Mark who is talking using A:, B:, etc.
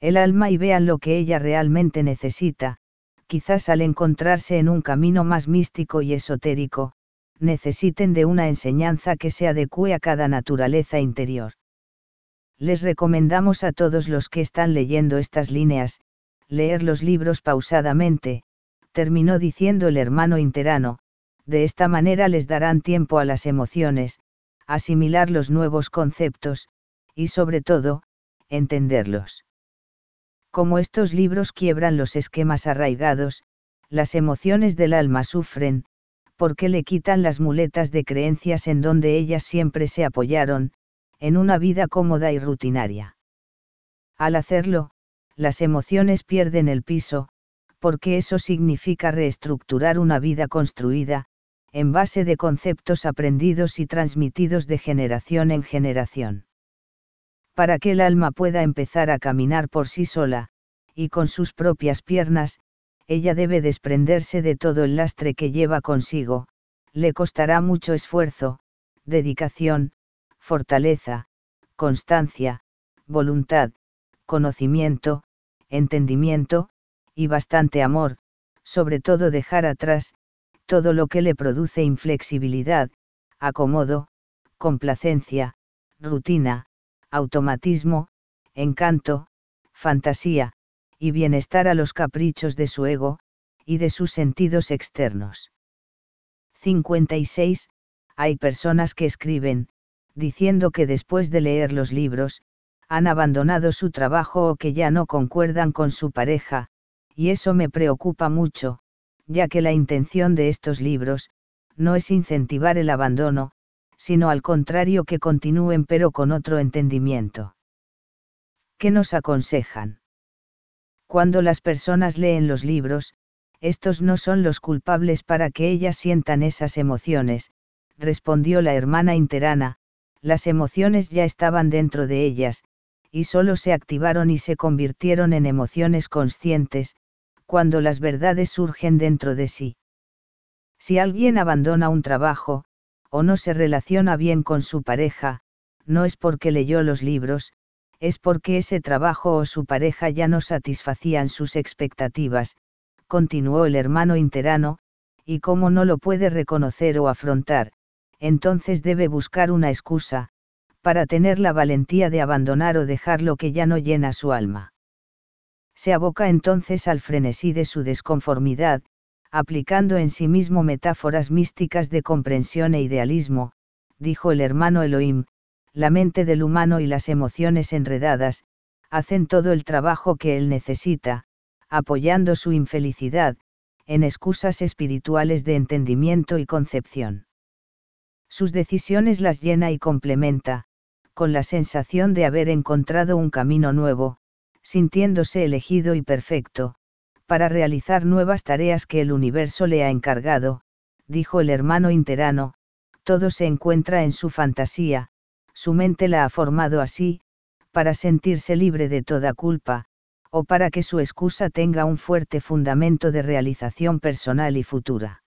A: el alma y vean lo que ella realmente necesita, quizás al encontrarse en un camino más místico y esotérico, necesiten de una enseñanza que se adecue a cada naturaleza interior. Les recomendamos a todos los que están leyendo estas líneas, leer los libros pausadamente, terminó diciendo el hermano interano, de esta manera les darán tiempo a las emociones, asimilar los nuevos conceptos, y sobre todo, entenderlos. Como estos libros quiebran los esquemas arraigados, las emociones del alma sufren, porque le quitan las muletas de creencias en donde ellas siempre se apoyaron, en una vida cómoda y rutinaria. Al hacerlo, las emociones pierden el piso, porque eso significa reestructurar una vida construida, en base de conceptos aprendidos y transmitidos de generación en generación. Para que el alma pueda empezar a caminar por sí sola, y con sus propias piernas, ella debe desprenderse de todo el lastre que lleva consigo, le costará mucho esfuerzo, dedicación, fortaleza, constancia, voluntad, conocimiento, entendimiento, y bastante amor, sobre todo dejar atrás, todo lo que le produce inflexibilidad, acomodo, complacencia, rutina, automatismo, encanto, fantasía, y bienestar a los caprichos de su ego, y de sus sentidos externos. 56. Hay personas que escriben, diciendo que después de leer los libros, han abandonado su trabajo o que ya no concuerdan con su pareja, y eso me preocupa mucho, ya que la intención de estos libros, no es incentivar el abandono, sino al contrario que continúen pero con otro entendimiento. ¿Qué nos aconsejan? Cuando las personas leen los libros, estos no son los culpables para que ellas sientan esas emociones, respondió la hermana interana, las emociones ya estaban dentro de ellas, y solo se activaron y se convirtieron en emociones conscientes, cuando las verdades surgen dentro de sí. Si alguien abandona un trabajo, o no se relaciona bien con su pareja, no es porque leyó los libros, es porque ese trabajo o su pareja ya no satisfacían sus expectativas, continuó el hermano interano, y como no lo puede reconocer o afrontar, entonces debe buscar una excusa, para tener la valentía de abandonar o dejar lo que ya no llena su alma. Se aboca entonces al frenesí de su desconformidad, aplicando en sí mismo metáforas místicas de comprensión e idealismo, dijo el hermano Elohim, la mente del humano y las emociones enredadas, hacen todo el trabajo que él necesita, apoyando su infelicidad, en excusas espirituales de entendimiento y concepción. Sus decisiones las llena y complementa, con la sensación de haber encontrado un camino nuevo, sintiéndose elegido y perfecto, para realizar nuevas tareas que el universo le ha encargado, dijo el hermano interano, todo se encuentra en su fantasía, su mente la ha formado así, para sentirse libre de toda culpa, o para que su excusa tenga un fuerte fundamento de realización personal y futura.